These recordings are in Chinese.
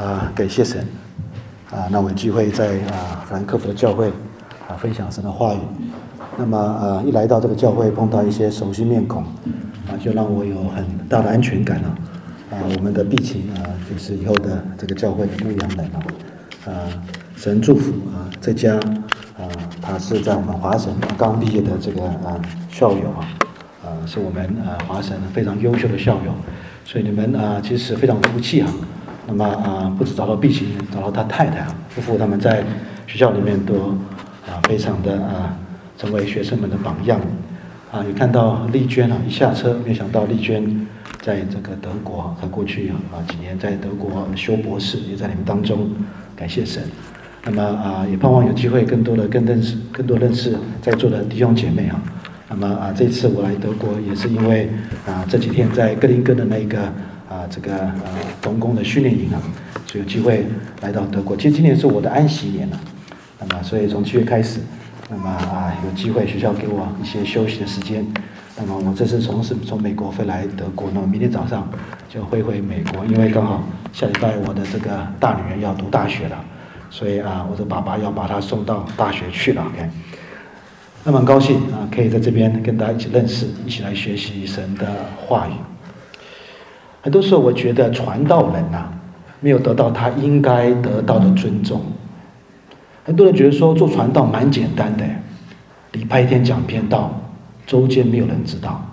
感谢神那我有机会在法兰克福的教会分享神的话语。那么一来到这个教会，碰到一些熟悉面孔就让我有很大的安全感我们的毕琴就是以后的这个教会的牧羊人神祝福这家他是在我们华神刚毕业的这个校友是我们华神非常优秀的校友，所以你们其实非常有福气那么不止找到毕琴，找到他太太夫妇，他们在学校里面都非常的成为学生们的榜样也看到丽娟一下车，没想到丽娟在这个德国，她过去几年在德国修博士，也在你们当中，感谢神。那么也盼望有机会更多认识在座的弟兄姐妹那么这次我来德国也是因为这几天在哥林根的那个这个童工的训练营所以有机会来到德国。其实今年是我的安息年那么所以从7月开始，那么有机会学校给我一些休息的时间。那么我这次从美国飞来德国，那么明天早上就会回美国，因为刚好下礼拜我的这个大女儿要读大学了，所以我的爸爸要把她送到大学去了。OK， 那么很高兴可以在这边跟大家一起认识，一起来学习神的话语。很多时候我觉得传道人没有得到他应该得到的尊重。很多人觉得说做传道蛮简单的，礼拜天讲篇道，周间没有人知道。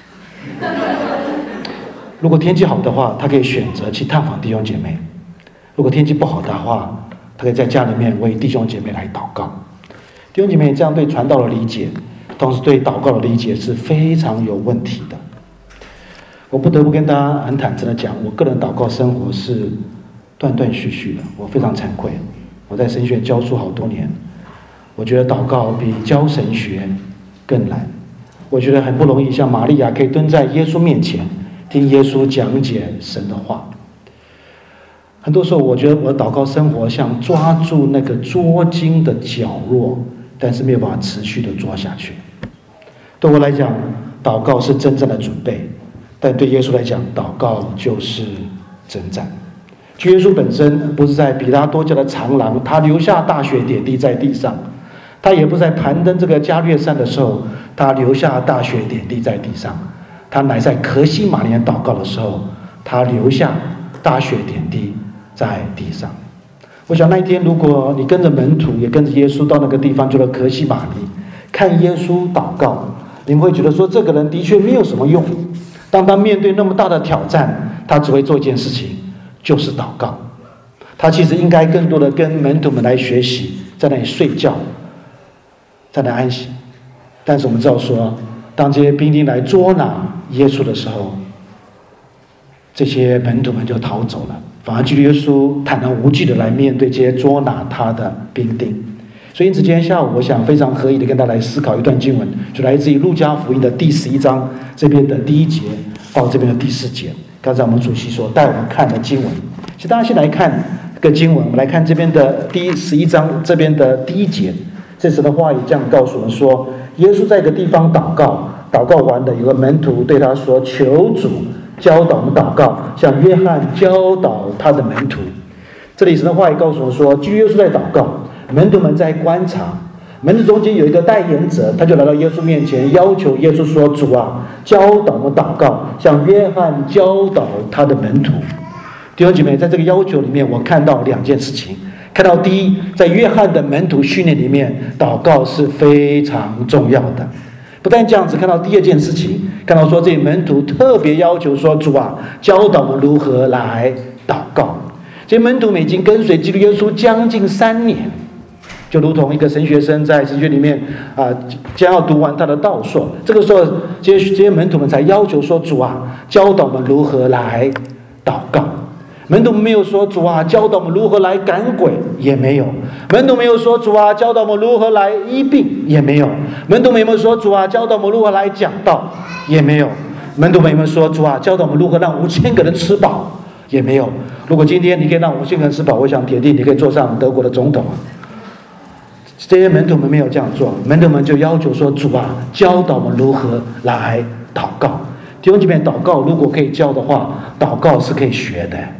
如果天气好的话，他可以选择去探访弟兄姐妹；如果天气不好的话，他可以在家里面为弟兄姐妹来祷告。弟兄姐妹这样对传道的理解，同时对祷告的理解是非常有问题的。我不得不跟大家很坦诚的讲，我个人祷告生活是断断续续的，我非常惭愧。我在神学教书好多年，我觉得祷告比教神学更难。我觉得很不容易，像玛利亚可以蹲在耶稣面前听耶稣讲解神的话。很多时候我觉得我的祷告生活像抓住那个捉襟的角落，但是没有办法持续的抓下去。对我来讲，祷告是真正的准备，但对耶稣来讲，祷告就是征战。耶稣本身不是在比拉多家的长廊，他留下大血点滴在地上；他也不是在攀登这个加略山的时候，他留下大血点滴在地上；他乃在客西马尼园祷告的时候，他留下大血点滴在地上。我想那一天，如果你跟着门徒，也跟着耶稣到那个地方，就是客西马尼，看耶稣祷告，你们会觉得说，这个人的确没有什么用。当他面对那么大的挑战，他只会做一件事情，就是祷告。他其实应该更多的跟门徒们来学习，在那里睡觉，在那里安息。但是我们知道说，当这些兵丁来捉拿耶稣的时候，这些门徒们就逃走了，反而基督耶稣坦然无惧的来面对这些捉拿他的兵丁。所以因此今天下午我想非常合意的跟大家来思考一段经文，就来自于路加福音的第11章这边的第1节到这边的第4节。刚才我们主席所带我们看的经文，其实大家先来看这个经文，我们来看这边的第11章这边的第1节。这时的话语这样告诉我们说，耶稣在一个地方祷告，祷告完了，有个门徒对他说，求主教导我们祷告，像约翰教导他的门徒。这里神的话语告诉我们说，基督耶稣在祷告，门徒们在观察，门徒中间有一个代言者，他就来到耶稣面前，要求耶稣说，主教导我们祷告，像约翰教导他的门徒。弟兄姐妹，在这个要求里面，我看到2件事情。看到第一，在约翰的门徒训练里面，祷告是非常重要的。不但这样子，看到第2件事情，看到说这些门徒特别要求说，主教导我们如何来祷告。这些门徒们已经跟随基督耶稣将近3年，就如同一个神学生在神学里面将要读完他的道硕，这个时候这些门徒们才要求说，主教导我们如何来祷告。门徒没有说，主教导我们如何来赶鬼，也没有。门徒没有说，主教导我们如何来医病，也没有。门徒没有说，主教导我们如何来讲道，也没有。门徒没有说，主教导我们如何让5000个人吃饱，也没有。如果今天你可以让5000个人吃饱，我想铁定你可以坐上德国的总统这些门徒们没有这样做，门徒们就要求说，主教导我们如何来祷告。弟兄姐妹，祷告如果可以教的话，祷告是可以学的。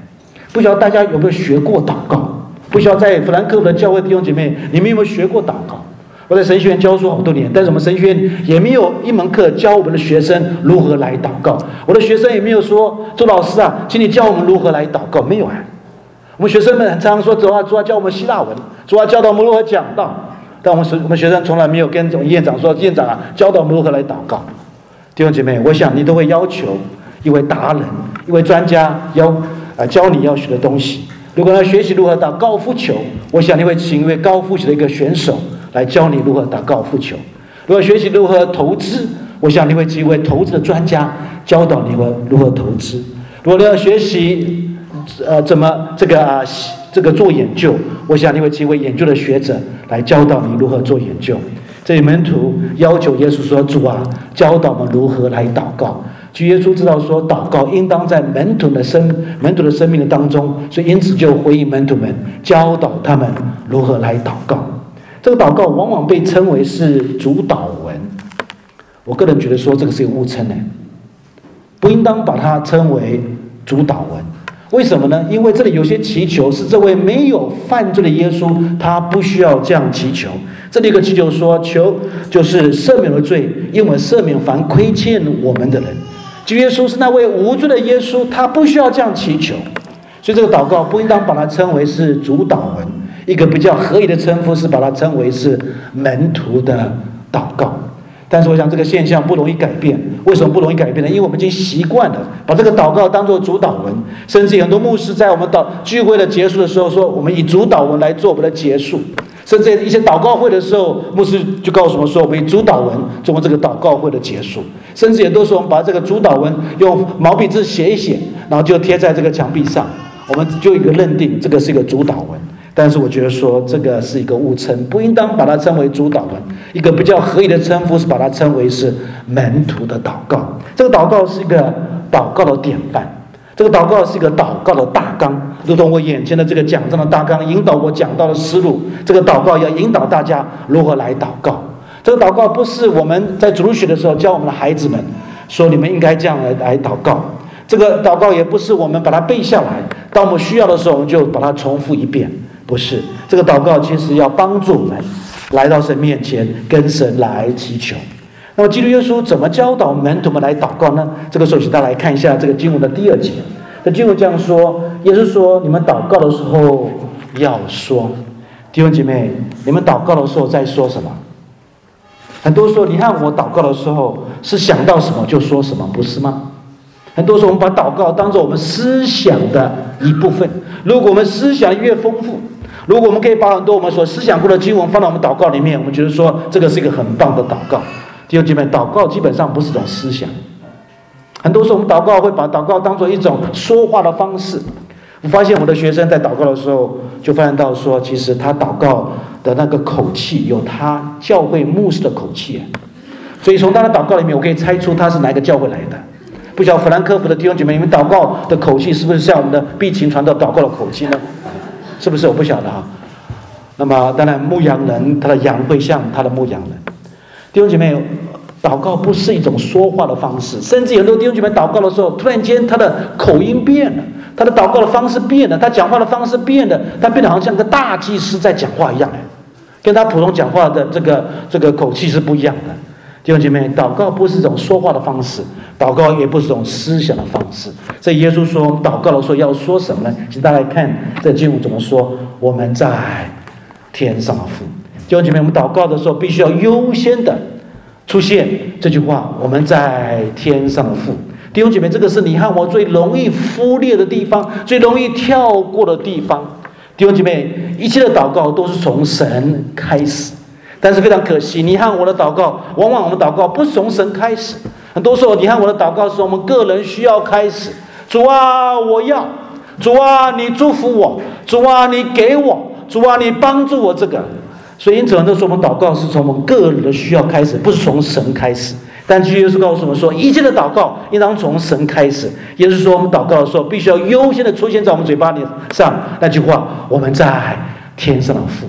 不晓得大家有没有学过祷告？不晓得在弗兰克福的教会弟兄姐妹，你们有没有学过祷告？我在神学院教书好多年，但是我们神学院也没有一门课教我们的学生如何来祷告。我的学生也没有说：“周老师啊，请你教我们如何来祷告。”没有啊。我们学生们很常说：“主啊，教我们希腊文，主啊，教导我们如何讲道。”但我们学生从来没有跟总院长说：“院长啊，教导我们如何来祷告。”弟兄姐妹，我想你都会要求一位达人、一位专家教你要学的东西。如果要学习如何打高尔夫球，我想你会请一位高尔夫球的一个选手来教你如何打高尔夫球。如果学习如何投资，我想你会请一位投资的专家教导你如何投资。如果你要学习怎么这个做研究，我想你会请一位研究的学者来教导你如何做研究。这里门徒要求耶稣说：“主啊，教导我们如何来祷告。”其实耶稣知道说，祷告应当在门徒的生命的当中，所以因此就回应门徒们，教导他们如何来祷告。这个祷告往往被称为是主祷文，我个人觉得说这个是一个误称呢，不应当把它称为主祷文。为什么呢？因为这里有些祈求是这位没有犯罪的耶稣，他不需要这样祈求。这里有个祈求说，求就是赦免了罪，因为赦免凡亏欠我们的人。耶稣是那位无罪的耶稣，他不需要这样祈求。所以这个祷告不应当把它称为是主祷文，一个比较合理的称呼是把它称为是门徒的祷告。但是我想这个现象不容易改变。为什么不容易改变呢？因为我们已经习惯了把这个祷告当作主祷文，甚至很多牧师在我们聚会的结束的时候说，我们以主祷文来做我们的结束。甚至一些祷告会的时候，牧师就告诉我们说，我们以主祷文作为这个祷告会的结束。甚至也都是我们把这个主祷文用毛笔字写一写，然后就贴在这个墙壁上，我们就一个认定这个是一个主祷文。但是我觉得说这个是一个误称，不应当把它称为主祷文。一个比较合理的称呼是把它称为是门徒的祷告。这个祷告是一个祷告的典范，这个祷告是一个祷告的大纲，如同我眼前的这个讲章的大纲引导我讲到的思路。这个祷告要引导大家如何来祷告。这个祷告不是我们在主日学的时候教我们的孩子们说你们应该这样来祷告。这个祷告也不是我们把它背下来，当我们需要的时候我们就把它重复一遍。不是，这个祷告其实要帮助我们来到神面前，跟神来祈求。那么基督耶稣怎么教导门徒们来祷告呢？这个时候请大家来看一下这个经文的第2节。这经文这样说，耶稣说：“你们祷告的时候要说。”弟兄姐妹，你们祷告的时候在说什么？很多时候，你看我祷告的时候是想到什么就说什么，不是吗？很多时候我们把祷告当作我们思想的一部分。如果我们思想越丰富，如果我们可以把很多我们所思想过的经文放到我们祷告里面，我们觉得说这个是一个很棒的祷告。弟兄姐妹，祷告基本上不是一种思想。很多时候我们祷告会把祷告当作一种说话的方式。我发现我的学生在祷告的时候就发现到说，其实他祷告的那个口气有他教会牧师的口气，所以从他的祷告里面我可以猜出他是哪一个教会来的。不晓得弗兰克福的弟兄姐妹，你们祷告的口气是不是像我们的必情传道祷告的口气呢？是不是？我不晓得啊。那么当然牧羊人他的羊会像他的牧羊人。弟兄姐妹，祷告不是一种说话的方式，甚至很多弟兄姐妹祷告的时候突然间他的口音变了，他的祷告的方式变了，他讲话的方式变了，他变得好像个大祭司在讲话一样，跟他普通讲话的这个口气是不一样的。弟兄姐妹，祷告不是一种说话的方式，祷告也不是一种思想的方式。所以耶稣说祷告的时候要说什么呢？请大家来看这经文怎么说。我们在天上的父。弟兄姐妹，我们祷告的时候必须要优先的出现这句话，我们在天上的父。弟兄姐妹，这个是你和我最容易忽略的地方，最容易跳过的地方。弟兄姐妹，一切的祷告都是从神开始，但是非常可惜，你和我的祷告，往往我们祷告不是从神开始。很多时候，你和我的祷告是我们个人需要开始。主啊，我要；主啊，你祝福我；主啊，你给我；主啊，你帮助我。这个，所以因此很多时候我们祷告是从我们个人的需要开始，不是从神开始。但耶稣告诉我们说，一切的祷告应当从神开始。也就是说，我们祷告的时候，必须要优先的出现在我们嘴巴里上那句话：我们在天上的父。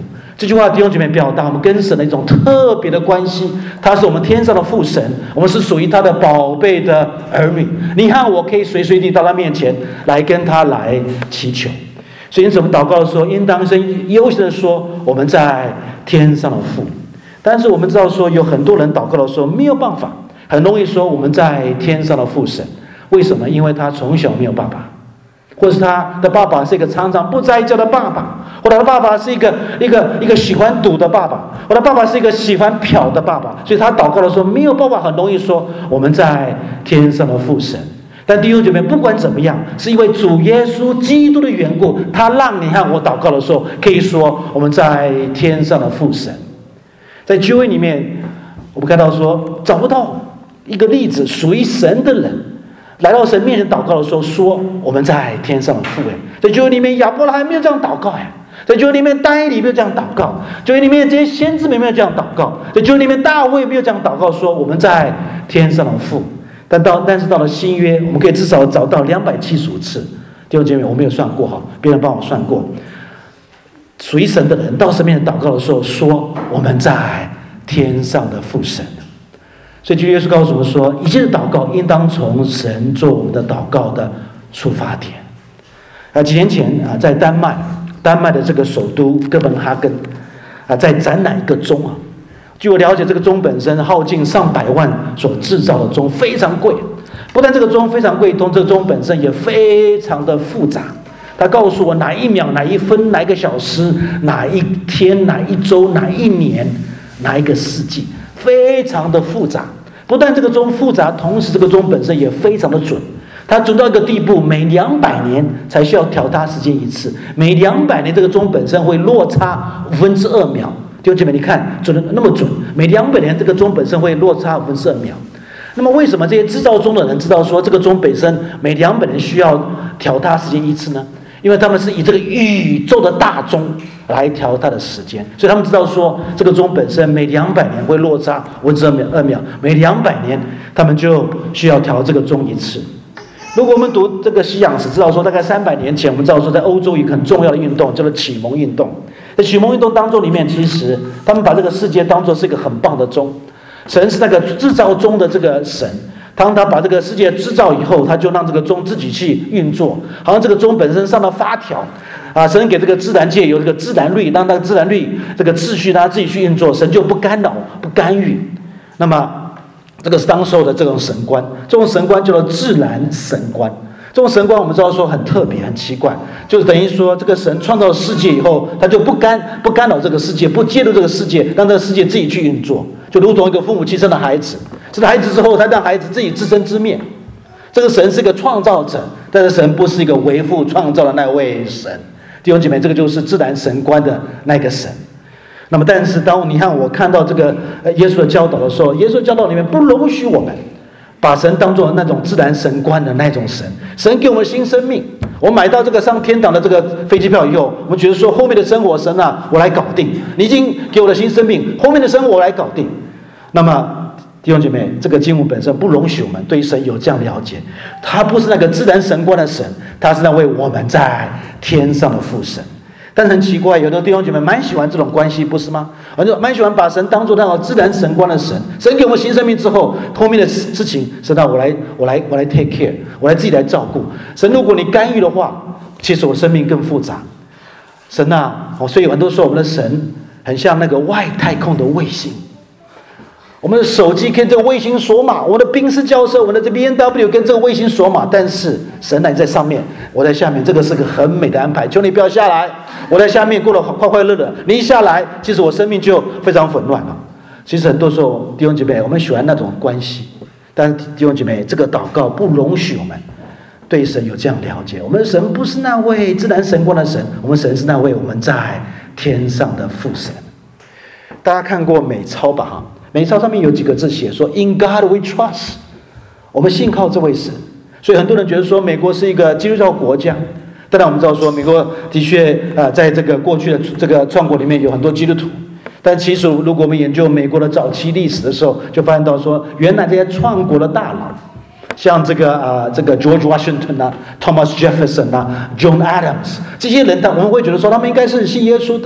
这句话弟兄姐妹表达我们跟神的一种特别的关系，他是我们天上的父神，我们是属于他的宝贝的儿女。你看我可以随随地到他面前来跟他来祈求。所以因此我们祷告的时候，应当优先的说我们在天上的父。但是我们知道说有很多人祷告的时候没有办法，很容易说我们在天上的父神。为什么？因为他从小没有爸爸，或者是他的爸爸是一个常常不在家的爸爸，或者他的爸爸是一个喜欢赌的爸爸，或者爸爸是一个喜欢嫖的爸爸，所以他祷告的时候没有办法，很容易说我们在天上的父神。但弟兄姐妹，不管怎么样，是因为主耶稣基督的缘故，他让你和我祷告的时候可以说我们在天上的父神。在旧约里面我们看到说找不到一个例子属于神的人来到神面前祷告的时候说我们在天上的父。在旧约里面亚伯拉罕没有这样祷告，在旧约里面但以理没有这样祷告，旧约里面这些先知没有这样祷告，在旧约里面大卫没有这样祷告说我们在天上的父。但是到了新约，我们可以至少找到275次。弟兄姐妹，我没有算过哈，别人帮我算过。属于神的人到神面前祷告的时候，说我们在天上的父神。所以耶稣告诉我们说，一切的祷告应当从神做我们的祷告的出发点。几年前在丹麦的这个首都哥本哈根在展览一个钟啊。据我了解，这个钟本身耗尽上百万所制造的钟非常贵，不但这个钟非常贵，这个钟本身也非常的复杂。他告诉我哪一秒、哪一分、哪一个小时、哪一天、哪一周、哪一年、哪一个世纪，非常的复杂。不但这个钟复杂，同时这个钟本身也非常的准。它准到一个地步，每200年才需要调它时间一次，每200年这个钟本身会落差2/5秒。弟兄姐妹，你看准的那么准，每200年这个钟本身会落差2/5秒。那么为什么这些制造钟的人知道说这个钟本身每200年需要调它时间一次呢？因为他们是以这个宇宙的大钟来调它的时间，所以他们知道说这个钟本身每200年会落差2/5秒，每200年他们就需要调这个钟一次。如果我们读这个西洋史，知道说大概300年前，我们知道说在欧洲有一个很重要的运动叫做启蒙运动。在启蒙运动当中里面，其实他们把这个世界当作是一个很棒的钟，神是那个制造钟的这个神。当他把这个世界制造以后，他就让这个钟自己去运作，好像这个钟本身上了发条神给这个自然界有这个自然律，让那个自然律这个秩序让他自己去运作，神就不干扰不干预。那么这个是当时候的这种神观，这种神观叫做自然神观。这种神观我们知道说很特别很奇怪，就是等于说这个神创造世界以后，他就不干扰这个世界，不介入这个世界，让这个世界自己去运作，就如同一个父母亲生了孩子，生了孩子之后，他让孩子自己自生自灭。这个神是个创造者，但是神不是一个维护创造的那位神。弟兄姐妹，这个就是自然神观的那个神。那么但是当你看我看到这个耶稣的教导的时候，耶稣的教导里面不容许我们把神当作那种自然神观的那种神。神给我们新生命，我买到这个上天堂的这个飞机票以后，我们觉得说后面的生活神我来搞定，你已经给我的新生命，后面的生活我来搞定。那么弟兄姐妹，这个经文本身不容许我们对神有这样了解，他不是那个自然神观的神，他是那位我们在天上的父神。但是很奇怪，有的弟兄姐妹蛮喜欢这种关系，不是吗？就蛮喜欢把神当作那种自然神观的神。神给我们新生命之后，后面的事情神我来 take care， 我来自己来照顾。神如果你干预的话，其实我生命更复杂。神所以很多时候我们的神很像那个外太空的卫星。我们的手机跟这个卫星锁码，我的宾士轿车，我的这 BMW 跟这个卫星锁码，但是神在上面，我在下面，这个是个很美的安排。求你不要下来，我在下面过得快快乐乐，你一下来，其实我生命就非常混乱了。其实很多时候弟兄姐妹，我们喜欢那种关系，但是弟兄姐妹，这个祷告不容许我们对神有这样了解。我们的神不是那位自然神观的神，我们神是那位我们在天上的父神。大家看过美钞吧？美钞上面有几个字写说 In God we trust， 我们信靠这位神。所以很多人觉得说美国是一个基督教国家，当然我们知道说美国的确在这个过去的这个创国里面有很多基督徒，但其实如果我们研究美国的早期历史的时候，就发现到说原来这些创国的大佬，像这个 George Washington Thomas Jefferson John Adams 这些人，我们会觉得说他们应该是信耶稣的。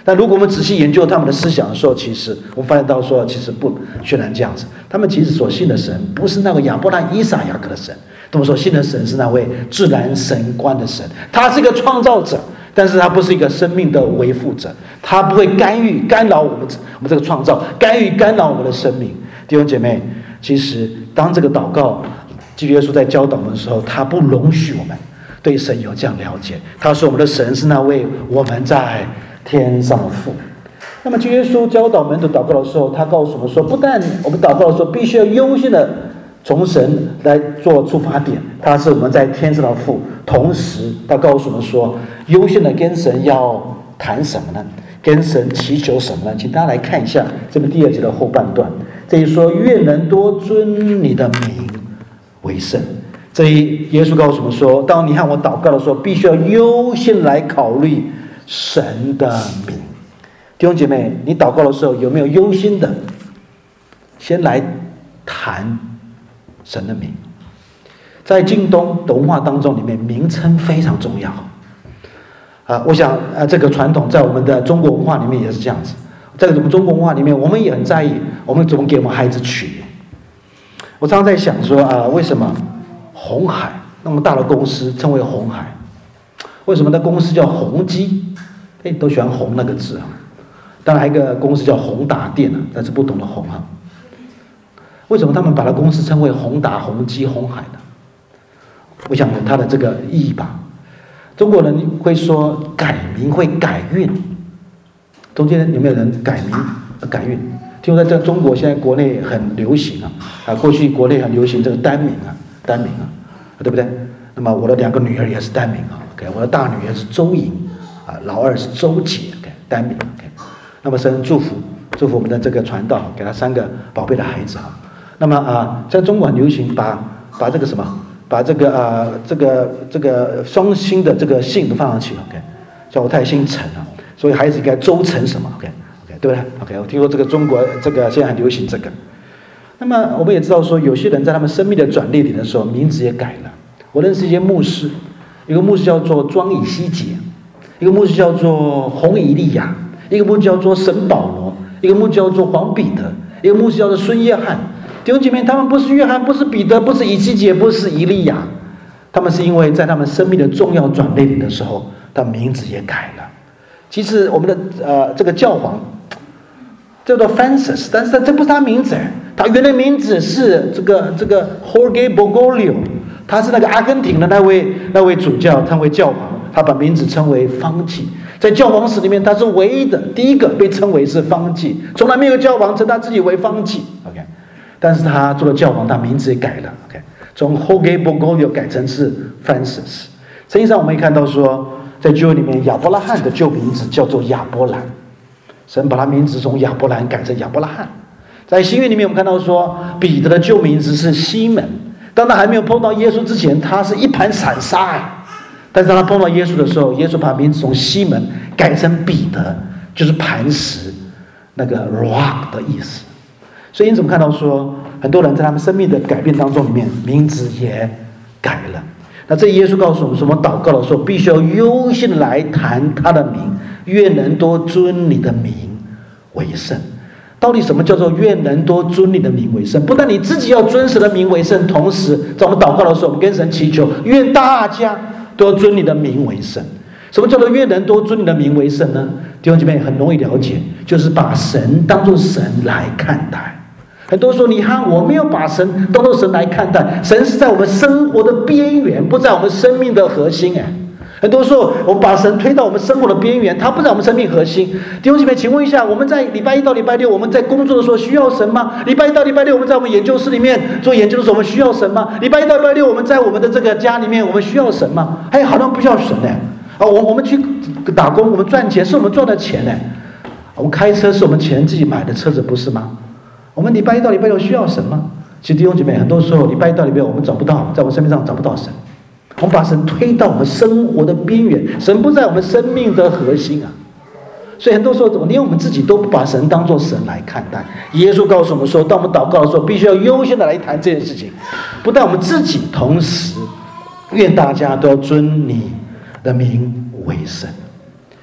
但如果我们仔细研究他们的思想的时候，其实我们发现到说，其实不全然这样子。他们其实所信的神不是那个亚伯拉罕、以撒、雅各的神，他们所信的神是那位自然神观的神，他是一个创造者，但是他不是一个生命的维护者，他不会干扰我们这个创造，干扰我们的生命。弟兄姐妹，其实当这个祷告，基督耶稣在教导我们的时候，他不容许我们对神有这样了解。他说我们的神是那位我们在天上的父。那么，耶稣教导门徒祷告的时候，他告诉我们说，不但我们祷告的时候必须要优先的从神来做出发点，他是我们在天上的父，同时他告诉我们说，优先的跟神要谈什么呢？跟神祈求什么呢？请大家来看一下这边第2节的后半段，这里说愿人多尊你的名为圣。这里耶稣告诉我们说，当你和我祷告的时候，必须要优先来考虑神的名。弟兄姐妹，你祷告的时候有没有优先的先来谈神的名？在近东的文化当中里面，名称非常重要。我想这个传统在我们的中国文化里面也是这样子。在我们中国文化里面，我们也很在意我们怎么给我们孩子取名。我常常在想说为什么鸿海那么大的公司称为鸿海？为什么那公司叫宏基？都喜欢宏那个字啊。当然还有一个公司叫宏达电啊，但是不同的宏啊。为什么他们把它公司称为宏达、宏基、鸿海呢？我想有它的这个意义吧。中国人会说改名会改运，中间有没有人改名改运？听说在中国现在国内很流行过去国内很流行这个单名对不对？那么我的2个女儿也是单名我的大女儿是周莹老二是周姐单名那么神祝福我们的这个传道，给他3个宝贝的孩子那么在中国很流行把这个什么，把这个双星的这个姓都放上去叫我太姓陈所以孩子应该周陈什么对不对？我听说这个中国这个现在很流行这个。那么我们也知道说，有些人在他们生命的转捩点的时候，名字也改了。我认识一些牧师，一个牧师叫做庄以西结，一个牧师叫做洪以利亚，一个牧师叫做沈保罗，一个牧师叫做黄彼得，一个牧师叫做孙约翰。弟兄姐妹，他们不是约翰，不是彼得，不是以西结，不是以利亚，他们是因为在他们生命的重要转捩点的时候，他名字也改了。其实我们的这个教皇叫做 Francis， 但是这不是他名字，他原来名字是这个 Jorge Bergoglio， 他是那个阿根廷的那位主教，他为教皇，他把名字称为方济。在教皇史里面，他是唯一的第一个被称为是方济，从来没有教皇称他自己为方济。但是他做了教皇，他名字也改了。从 Jorge Bergoglio 改成是 Francis。圣经上我们也看到说，在旧约里面，亚伯拉罕的旧名字叫做亚伯兰。神把他名字从亚伯兰改成亚伯拉罕。在新约里面，我们看到说，彼得的旧名字是西门。当他还没有碰到耶稣之前，他是一盘散沙但是当他碰到耶稣的时候，耶稣把名字从西门改成彼得，就是磐石，那个 rock 的意思。所以因此我们看到说，很多人在他们生命的改变当中里面，名字也改了。那这耶稣告诉我们说，我们祷告的时候必须要优先的来谈他的名，愿人多尊你的名为圣。到底什么叫做愿人多尊你的名为圣？不但你自己要尊神的名为圣，同时在我们祷告的时候，我们跟神祈求，愿大家都要尊你的名为圣。什么叫做愿人多尊你的名为圣呢？弟兄姐妹很容易了解，就是把神当作神来看待。很多时候你和我没有把神当作神来看待，神是在我们生活的边缘，不在我们生命的核心。很多时候我们把神推到我们生活的边缘，他不在我们生命核心。弟兄姐妹，请问一下，我们在礼拜1到礼拜6我们在工作的时候需要神吗？礼拜1到礼拜6我们在我们研究室里面做研究的时候我们需要神吗？礼拜1到礼拜6我们在我们的这个家里面我们需要神吗？好像不需要神我们去打工，我们赚钱是我们赚的钱我们开车是我们钱自己买的车子，不是吗？我们礼拜1到礼拜6需要神吗？其实弟兄姐妹，很多时候礼拜1到礼拜6我们找不到，在我们生命上找不到神，我们把神推到我们生活的边缘，神不在我们生命的核心所以很多时候连我们自己都不把神当作神来看待。耶稣告诉我们说，当我们祷告的时候必须要优先的来谈这件事情，不但我们自己，同时愿大家都要尊你的名为圣。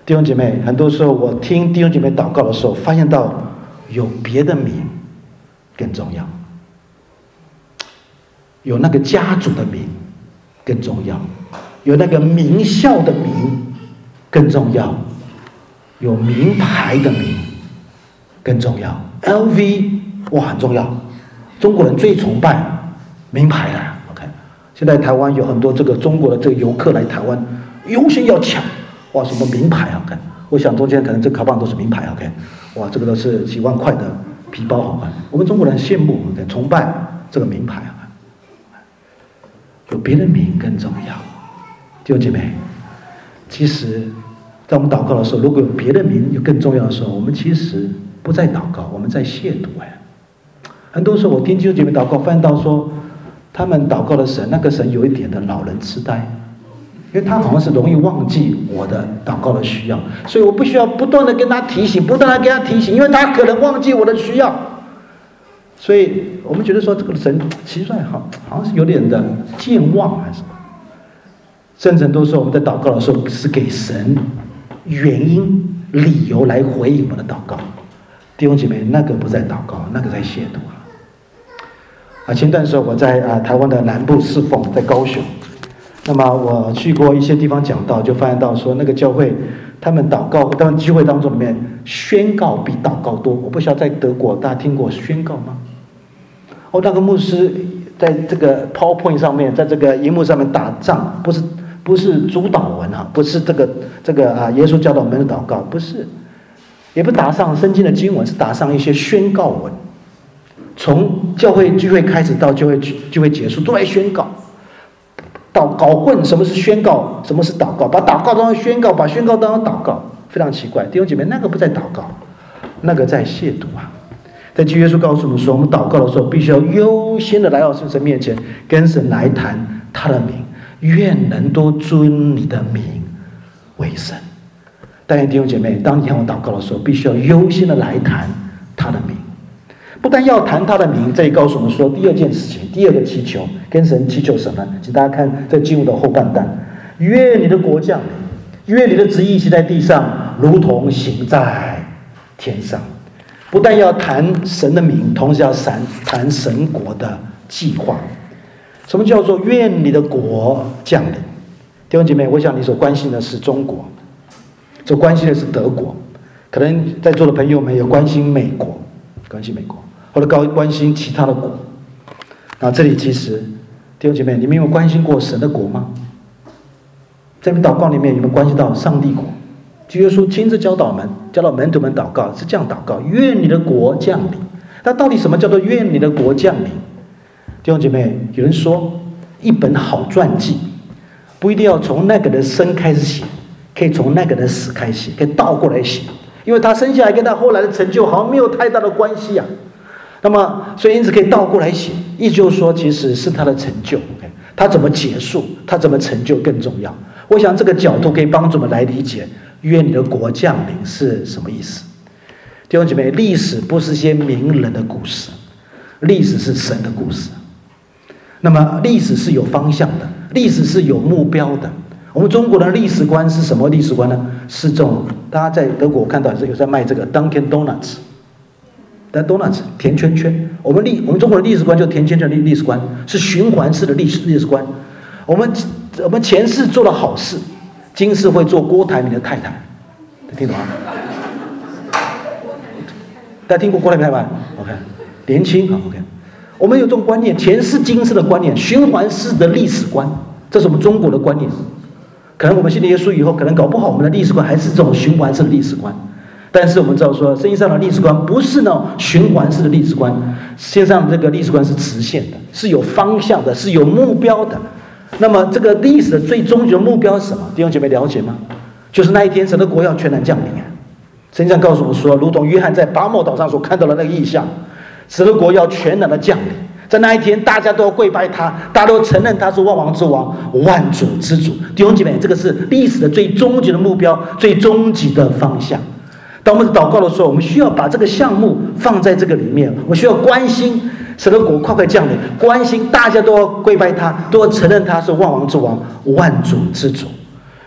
弟兄姐妹，很多时候我听弟兄姐妹祷告的时候，发现到有别的名更重要，有那个家族的名更重要，有那个名校的名更重要，有名牌的名更重要。LV 哇很重要，中国人最崇拜名牌了。OK， 现在台湾有很多这个中国的这个游客来台湾，优先要抢哇什么名牌 OK， 我想中间可能这卡棒都是名牌 OK， 哇这个都是几万块的皮包好看，我们中国人羡慕崇拜这个名牌啊，有别的名更重要。弟兄姐妹，其实在我们祷告的时候，如果有别的名又更重要的时候，我们其实不在祷告，我们在亵渎。很多时候我听弟兄姐妹祷告，发现到说他们祷告的神，那个神有一点的老人痴呆，因为他好像是容易忘记我的祷告的需要，所以我不需要不断的跟他提醒，不断的跟他提醒，因为他可能忘记我的需要。所以我们觉得说这个神奇怪，好像是有点的健忘还是什么，甚至很多时候我们在祷告的时候是给神原因理由来回应我们的祷告。弟兄姐妹，那个不在祷告，那个在亵渎前段时候我在台湾的南部侍奉，在高雄。那么我去过一些地方讲道，就发现到说那个教会他们祷告，他们聚会当中里面宣告比祷告多。我不晓得在德国大家听过宣告吗？那个牧师在这个 PowerPoint 上面，在这个荧幕上面打仗，不是主导文不是这个耶稣教导我们的祷告，不是，也不打上圣经的经文，是打上一些宣告文。从教会聚会开始到聚会结束，都来宣告。搞混什么是宣告，什么是祷告，把祷告当成宣告，把宣告当成祷告，非常奇怪。弟兄姐妹，那个不在祷告，那个在亵渎在基督耶稣告诉我们说，我们祷告的时候必须要优先的来到神面前，跟神来谈他的名，愿能多尊你的名为圣。但愿弟兄姐妹，当你和我祷告的时候，必须要优先的来谈他的名。不但要谈他的名，这里告诉我们说第二件事情，第二个祈求，跟神祈求什么？请大家看这经文的后半段，愿你的国降临，愿你的旨意行在地上，如同行在天上。不但要谈神的名，同时要谈神国的计划。什么叫做愿你的国降临？弟兄姐妹，我想你所关心的是中国，所关心的是德国，可能在座的朋友们有关心美国，或者关心其他的国。这里其实弟兄姐妹，你们有关心过神的国吗？在你们祷告里面有没有关心到上帝国？基督耶稣亲自教导门徒们祷告是这样祷告：愿你的国降临。那到底什么叫做愿你的国降临？弟兄姐妹，有人说一本好传记不一定要从那个人生开始写，可以从那个人死开始写，可以倒过来写，因为他生下来跟他后来的成就好像没有太大的关系那么所以因此可以倒过来写，意思就是说其实是他的成就，他怎么结束，他怎么成就更重要。我想这个角度可以帮助我们来理解愿你的国降临是什么意思。弟兄姐妹，历史不是些名人的故事，历史是神的故事。那么历史是有方向的，历史是有目标的。我们中国的历史观是什么历史观呢？是这种，大家在德国看到有在卖这个 Dunkin' Donuts， 甜圈圈。我们中国的历史观就是甜圈圈的历史观，是循环式的历史观。我们前世做了好事，今世会做郭台铭的太太，听懂吗？大家听过郭台铭太太吗 ？OK， 年轻OK。我们有这种观念，前世今世的观念，循环式的历史观，这是我们中国的观念。可能我们信了耶稣以后，可能搞不好我们的历史观还是这种循环式的历史观。但是我们知道说，圣经上的历史观不是那种循环式的历史观，圣经上这个历史观是直线的，是有方向的，是有目标的。那么这个历史的最终极的目标是什么？弟兄姐妹了解吗？就是那一天神的国要全然降临圣经上告诉我们说，如同约翰在巴莫岛上所看到的那个异象，神的国要全然的降临。在那一天，大家都要跪拜他，大家都承认他是万王之王、万主之主。弟兄姐妹，这个是历史的最终极的目标、最终极的方向。当我们祷告的时候，我们需要把这个项目放在这个里面，我们需要关心神的国快快降临，关心大家都要跪拜他，都要承认他是万王之王、万主之主。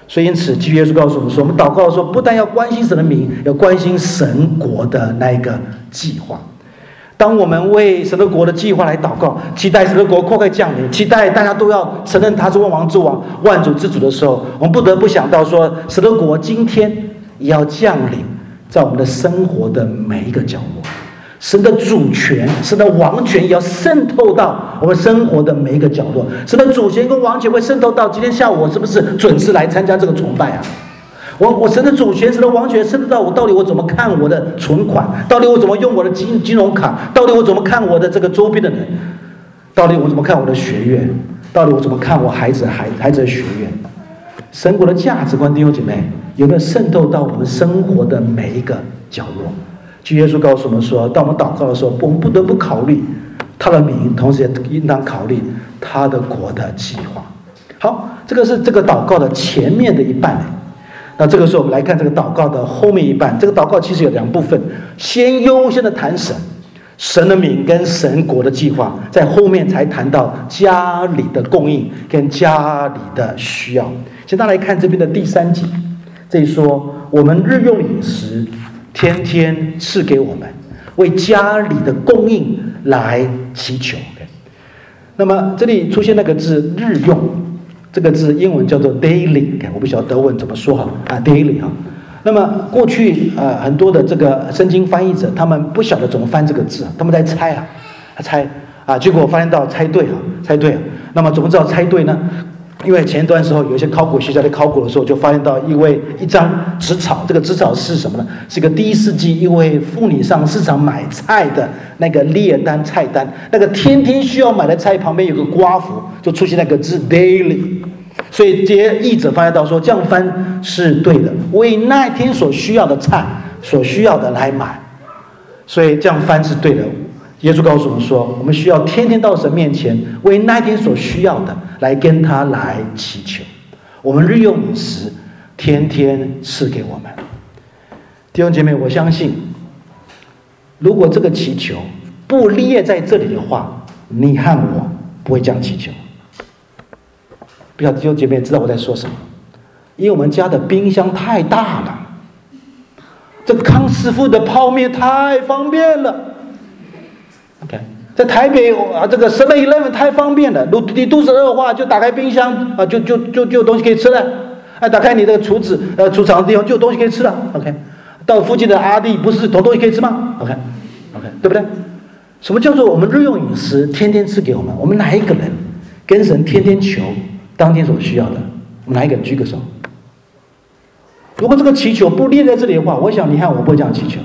所以因此，基督耶稣告诉我们说，我们祷告的时候，不但要关心神的名，要关心神国的那一个计划。当我们为神的国的计划来祷告，期待神的国快降临，期待大家都要承认他是万王之王、万主之主的时候，我们不得不想到说，神的国今天也要降临在我们的生活的每一个角落。神的主权、神的王权也要渗透到我们生活的每一个角落。神的主权跟王权会渗透到今天下午我是不是准时来参加这个崇拜啊？我神的主权、神的王权渗透到我，到底我怎么看我的存款？到底我怎么用我的金融卡？到底我怎么看我的这个周边的人？到底我怎么看我的学业？到底我怎么看我孩子的学业？神国的价值观，弟兄姐妹，有没有渗透到我们生活的每一个角落？主耶稣告诉我们说，当我们祷告的时候，我们不得不考虑他的名，同时也应当考虑他的国的计划。好，这个是这个祷告的前面的一半。那这个时候我们来看这个祷告的后面一半。这个祷告其实有两部分，先优先的谈神的名跟神国的计划，在后面才谈到家里的供应跟家里的需要。请大家来看这边的第3节，这里说我们日用饮食天天赐给我们，为家里的供应来祈求。那么这里出现那个字日用，这个字英文叫做 daily， 我不晓得德文怎么说好啊 daily 哈。那么过去很多的这个圣经翻译者，他们不晓得怎么翻这个字，他们在猜结果我发现到猜对了。那么怎么知道猜对呢？因为前一段时候有一些考古学家在考古的时候，就发现到一张纸草，这个纸草是什么呢？是一个第1世纪一位妇女上市场买菜的那个列单菜单，那个天天需要买的菜旁边有个刮符，就出现那个字 daily。所以这些译者发现到说，这样翻是对的，为那一天所需要的菜所需要的来买，所以这样翻是对的。耶稣告诉我们说，我们需要天天到神面前，为那一天所需要的来跟他来祈求。我们日用饮食天天赐给我们。弟兄姐妹，我相信如果这个祈求不列在这里的话，你和我不会这样祈求。不晓得弟兄姐妹知道我在说什么？因为我们家的冰箱太大了，这个康师傅的泡面太方便了。OK， 在台北这个 7-Eleven 太方便了，你肚子饿的话，就打开冰箱就有东西可以吃了。打开你的储藏的地方就有东西可以吃了。OK， 到附近的阿弟不是有东西可以吃吗 ？OK， 对不对？什么叫做我们日用饮食天天赐给我们？我们哪一个人跟神天天求当天所需要的？我们哪一个人举个手？如果这个祈求不列在这里的话，我想你和我不会这样祈求。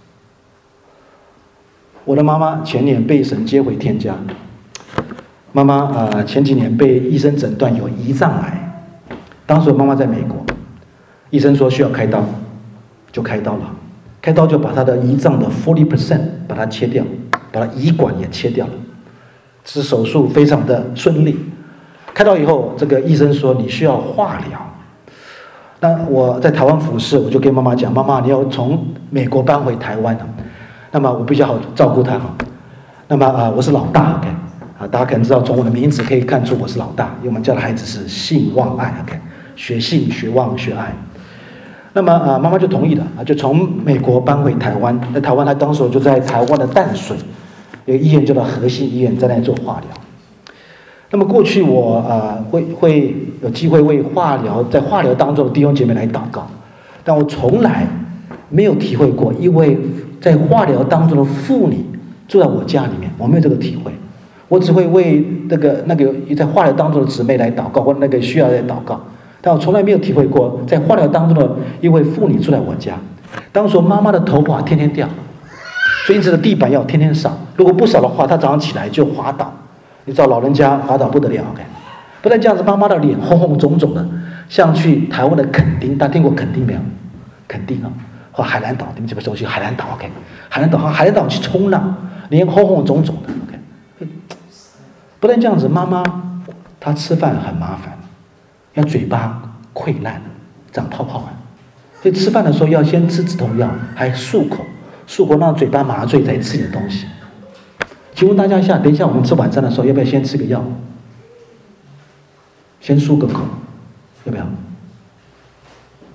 我的妈妈前年被神接回天家，妈妈前几年被医生诊断有胰脏癌，当时我妈妈在美国，医生说需要开刀，就开刀了，开刀就把她的胰脏的 40% 把它切掉，把她胰管也切掉了，这手术非常的顺利。开刀以后，这个医生说你需要化疗。那我在台湾服侍，我就跟妈妈讲，妈妈你要从美国搬回台湾了。那么我比较好照顾他。那么我是老大 ，OK， 大家可能知道从我的名字可以看出我是老大，因为我们家的孩子是信望爱 ，OK， 学信学望学爱。那么妈妈就同意了，就从美国搬回台湾。在台湾，他当时就在台湾的淡水有个医院叫做和信医院，在那里做化疗。那么过去我会有机会为在化疗当中的弟兄姐妹来祷告，但我从来没有体会过一位在化疗当中的妇女住在我家里面，我没有这个体会。我只会为那个在化疗当中的姊妹来祷告，或那个需要来祷告，但我从来没有体会过在化疗当中的一位妇女住在我家。当时妈妈的头发天天掉，所以因此的地板要天天扫，如果不扫的话，她早上起来就滑倒。你知道老人家滑倒不得了 ，OK， 不但这样子，妈妈的脸红红肿肿的，像去台湾的垦丁，大家听过垦丁没有？垦丁或海南岛，你们这边熟悉海南岛 ，OK， 海南岛去冲浪，脸红红肿肿的 ，OK。不但这样子，妈妈她吃饭很麻烦，要嘴巴溃烂，长泡泡所以吃饭的时候要先吃止痛药，还漱口让嘴巴麻醉才吃点东西。请问大家一下，等一下我们吃晚餐的时候，要不要先吃个药？先漱个口，要不要？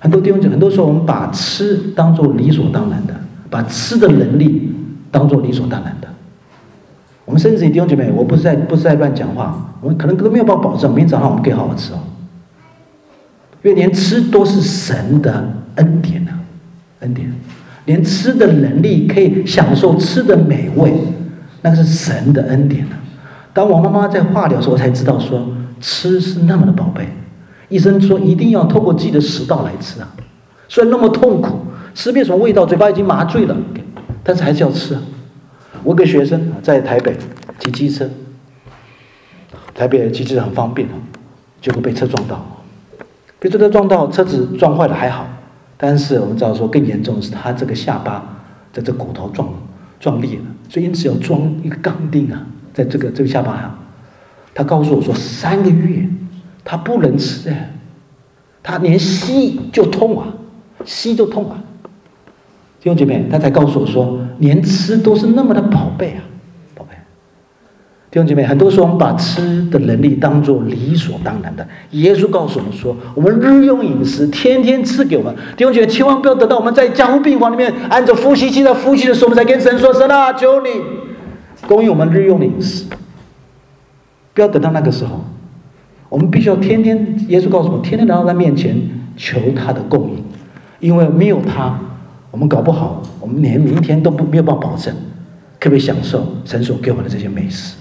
很多弟兄姐妹，很多时候我们把吃当作理所当然的，把吃的能力当作理所当然的。我们甚至弟兄姐妹，我不是在乱讲话，我们可能都没有办法保证明天早上我们可以好好吃哦，因为连吃都是神的恩典啊，恩典，连吃的能力可以享受吃的美味，那个是神的恩典啊。当我妈妈在化疗的时候，我才知道说吃是那么的宝贝。医生说一定要透过自己的食道来吃啊，虽然那么痛苦，吃没什么味道，嘴巴已经麻醉了，但是还是要吃啊。我有个学生在台北骑机车，台北骑机车很方便啊，结果被车撞到，被车撞到，车子撞坏了还好，但是我们知道说更严重的是他这个下巴在这骨头撞裂了，所以因此要装一个钢钉啊，在这个下巴上。他告诉我说3个月他不能吃哎，他连吸就痛啊，吸就痛啊。弟兄姐妹，他才告诉我说，连吃都是那么的宝贝啊，宝贝。弟兄姐妹，很多时候我们把吃的能力当作理所当然的。耶稣告诉我们说，我们日用饮食天天赐给我们。弟兄姐妹，千万不要等到我们在加护病房里面按着呼吸机在呼吸的时候，我们才跟神说：“神啊，求你供应我们日用饮食。”不要等到那个时候，我们必须要天天，耶稣告诉我们，天天来到他面前求他的供应，因为没有他，我们搞不好，我们连明天都没有办法保证可不可以享受神所给我们的这些美食。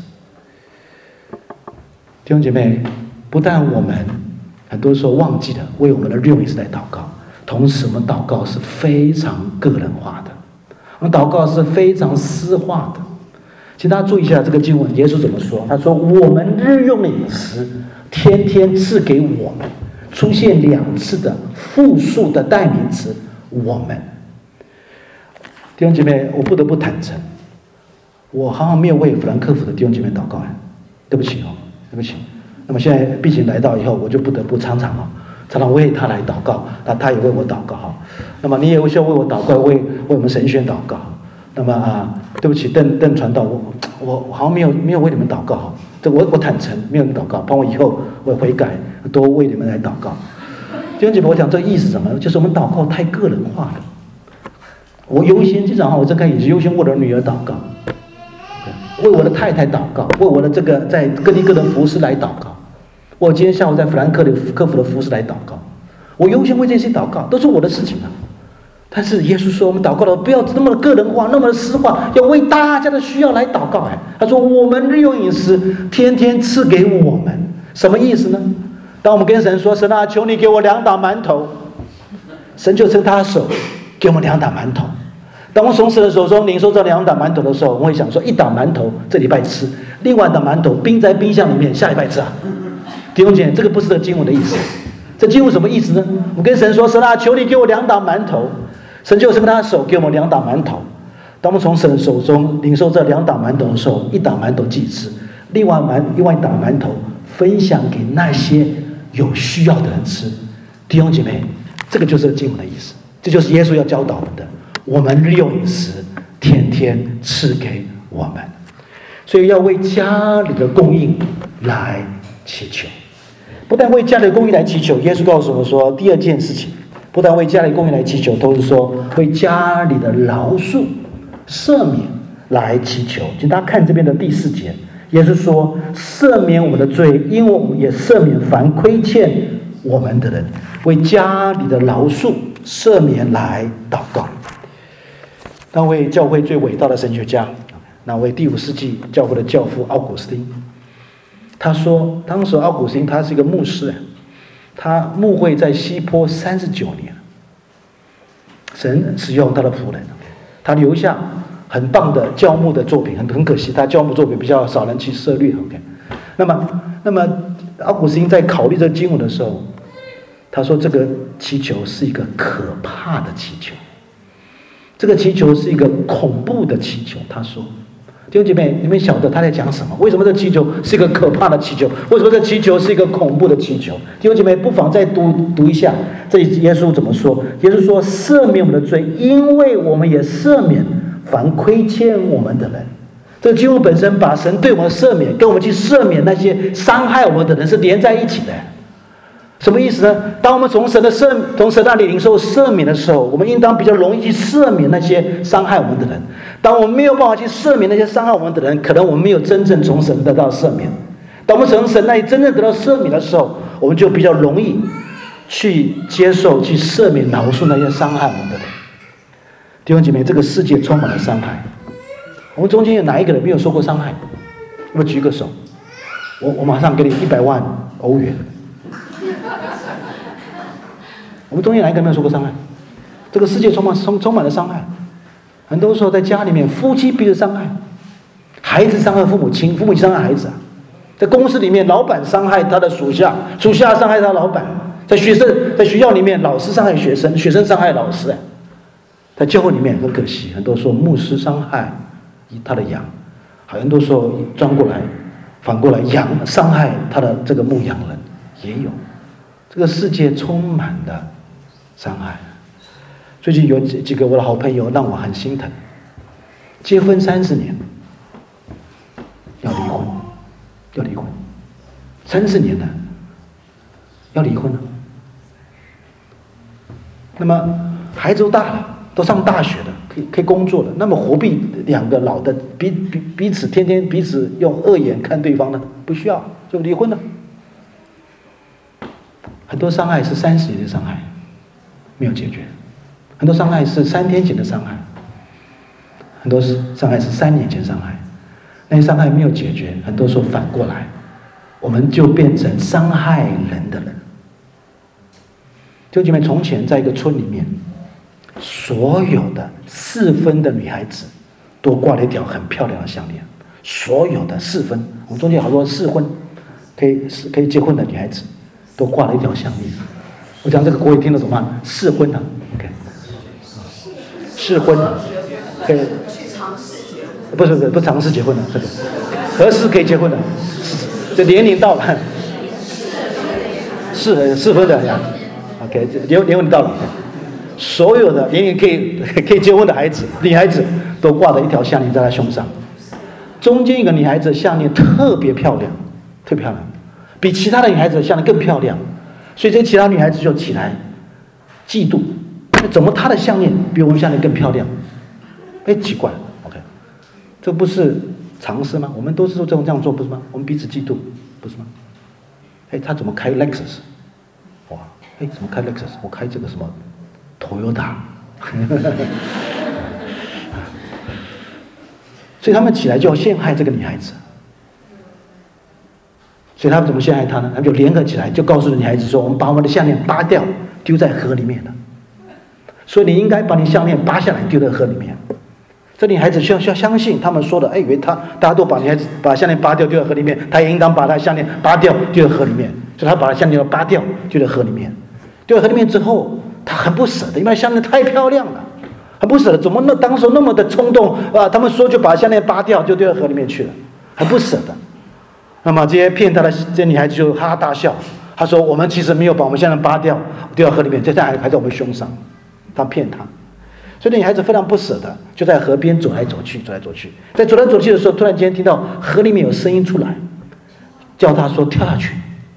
弟兄姐妹，不但我们很多时候忘记了为我们的日用饮食来祷告，同时我们祷告是非常个人化的，我们祷告是非常私化的。请大家注意一下这个经文，耶稣怎么说？他说：“我们日用的饮食，天天赐给我们。”出现2次的复数的代名词“我们”。弟兄姐妹，我不得不坦诚，我好像没有为弗兰克福的弟兄姐妹祷告啊，对不起哦，对不起。那么现在毕竟来到以后，我就不得不常常为他来祷告，那他也为我祷告哈。那么你也需要为我祷告，为我们神学祷告。那么对不起，邓传道，我好像没有为你们祷告哈。这我坦诚没有祷告，帮我以后我悔改，多为你们来祷告。弟兄姐妹，我讲这个意思什么？就是我们祷告太个人化了。我优先经常我这个也是优先为我的女儿祷告，为我的太太祷告，为我的这个在各地各的服事来祷告。我今天下午在弗兰克福的服事来祷告，我优先为这些祷告，都是我的事情啊。但是耶稣说，我们祷告的不要那么的个人化，那么的私化，要为大家的需要来祷告。他说：“我们日用饮食，天天赐给我们。”什么意思呢？当我们跟神说：“神啊，求你给我2打馒头。”神就伸他的手给我们2打馒头。当我们从神的手中领受这2打馒头的时候，我们会想说：1打馒头这礼拜吃，另外1打馒头冰在冰箱里面，下礼拜吃啊。弟兄姐妹，这个不是这经文的意思。这经文什么意思呢？我跟神说：“神啊，求你给我2打馒头。”神就伸他的手给我们2打馒头。当我们从神手中领受这2打馒头的时候，1打馒头祭吃，另外1打馒头分享给那些有需要的人吃。弟兄姐妹，这个就是经文的意思，这就是耶稣要教导我们的。我们日用饮食，天天赐给我们，所以要为家里的供应来祈求。不但为家里的供应来祈求，耶稣告诉我们说，第2件事情。不但为家里供应来祈求，都是说为家里的饶恕、赦免来祈求。请大家看这边的第4节，耶稣说：“赦免我们的罪，因为我们也赦免凡亏欠我们的人。”为家里的饶恕、赦免来祷告。那位教会最伟大的神学家，那位第5世纪教会的教父奥古斯丁，他说，当时奥古斯丁他是一个牧师。他牧会在西坡39年，神使用他的仆人，他留下很棒的教牧的作品，很可惜，他教牧作品比较少人去涉猎。OK， 那么奥古斯丁在考虑这个经文的时候，他说这个祈求是一个可怕的祈求，这个祈求是一个恐怖的祈求。他说。弟兄姐妹，你们晓得他在讲什么？为什么这祈求是一个可怕的祈求？为什么这祈求是一个恐怖的祈求？弟兄姐妹，不妨再读一下，这里耶稣怎么说？耶稣说：“赦免我们的罪，因为我们也赦免凡亏欠我们的人。”这个经文本身把神对我们的赦免，跟我们去赦免那些伤害我们的人是连在一起的。 什么意思呢？当我们从神那里领受赦免的时候，我们应当比较容易去赦免那些伤害我们的人。当我们没有办法去赦免那些伤害我们的人，可能我们没有真正从神得到赦免。当我们从神那里真正得到赦免的时候，我们就比较容易去接受、去赦免、饶恕那些伤害我们的人。弟兄姐妹，这个世界充满了伤害。我们中间有哪一个人没有受过伤害？要不要举个手？我马上给你100万欧元。我们中间哪一个没有受过伤害？这个世界充满了伤害。很多时候在家里面，夫妻彼此伤害，孩子伤害父母亲，父母亲伤害孩子啊。在公司里面，老板伤害他的属下，属下伤害他的老板。在学校里面，老师伤害学生，学生伤害老师。在教会里面很可惜，很多时候牧师伤害他的羊，很多时候反过来羊伤害他的这个牧羊人也有。这个世界充满了伤害。最近有几个我的好朋友让我很心疼，结婚30年要离婚，30年了要离婚了。那么孩子都大了，都上大学了，可以工作了，那么何必两个老的彼此天天彼此用恶眼看对方呢？不需要就离婚了。很多伤害是30年的伤害没有解决，很多伤害是3天前的伤害，很多伤害是3年前伤害。那些伤害没有解决，很多时候反过来我们就变成伤害人的人。弟兄姐妹，从前在一个村里面，所有的适婚的女孩子都挂了一条很漂亮的项链。所有的适婚，我们中间好多适婚可以结婚的女孩子都挂了一条项链。我讲这个国语听得懂吗？适婚的 ，OK， 适婚的，可以不尝试结婚的，这个合适可以结婚的，这年龄到了，适婚的呀 ，OK， 年龄到了，所有的年龄可以结婚的女孩子都挂着一条项链在她胸上，中间一个女孩子的项链特别漂亮，特别漂亮，比其他的女孩子的项链更漂亮，所以这其他女孩子就起来嫉妒，怎么她的项链比我们项链更漂亮？奇怪 ，OK， 这不是常识吗？我们都是这样做不是吗？我们彼此嫉妒不是吗？他怎么开 Lexus？ 哇，怎么开 Lexus？ 我开这个什么 Toyota？ 所以他们起来就要陷害这个女孩子。所以他们怎么陷害她呢？他们就联合起来，就告诉女孩子说：“我们把我们的项链拔掉，丢在河里面了。所以你应该把你项链拔下来，丢在河里面。”这女孩子需要相信他们说的，以为大家都把项链拔掉丢在河里面，她也应当把她项链拔掉丢在河里面。所以她把她项链拔掉丢在河里面。丢在河里面之后，她很不舍得，因为项链太漂亮了，很不舍得。怎么当时那么的冲动啊？他们说就把项链拔掉，就丢到河里面去了，很不舍得。那么这些骗他的这些女孩子就哈哈大笑，她说：“我们其实没有把我们项链拔掉，丢到河里面，这还在我们胸上。”他骗她，所以那女孩子非常不舍得，就在河边走来走去。在走来走去的时候，突然间听到河里面有声音出来，叫她说：“跳下去。”